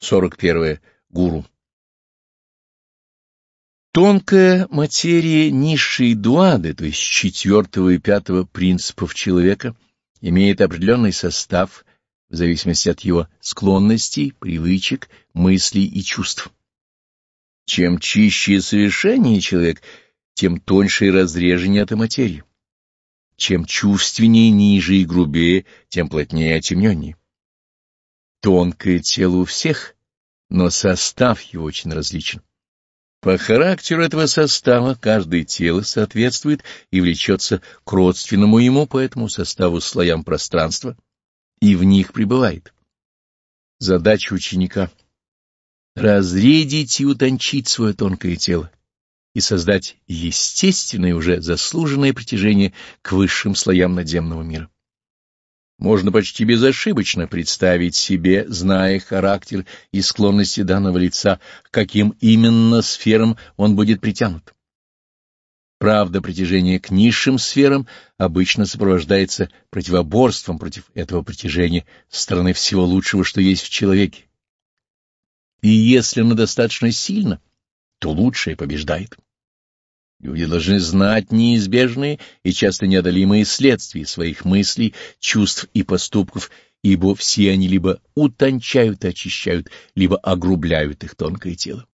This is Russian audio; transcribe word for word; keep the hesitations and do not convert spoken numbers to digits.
сорок первое. Гуру. Тонкая материя низшей дуады, то есть четвертого и пятого принципов человека, имеет определенный состав в зависимости от его склонностей, привычек, мыслей и чувств. Чем чище и совершеннее человек, тем тоньше и разреженнее эта материя. Чем чувственнее, ниже и грубее, тем плотнее и отемненнее. Тонкое тело у всех, но состав его очень различен. По характеру этого состава каждое тело соответствует и влечется к родственному ему по этому составу слоям пространства и в них пребывает. Задача ученика — разредить и утончить свое тонкое тело и создать естественное, уже заслуженное притяжение к высшим слоям надземного мира. Можно почти безошибочно представить себе, зная характер и склонности данного лица, к каким именно сферам он будет притянут. Правда, притяжение к низшим сферам обычно сопровождается противоборством против этого притяжения со стороны всего лучшего, что есть в человеке. И если оно достаточно сильно, то лучшее побеждает. Люди должны знать неизбежные и часто неодолимые следствия своих мыслей, чувств и поступков, ибо все они либо утончают и очищают, либо огрубляют их тонкое тело.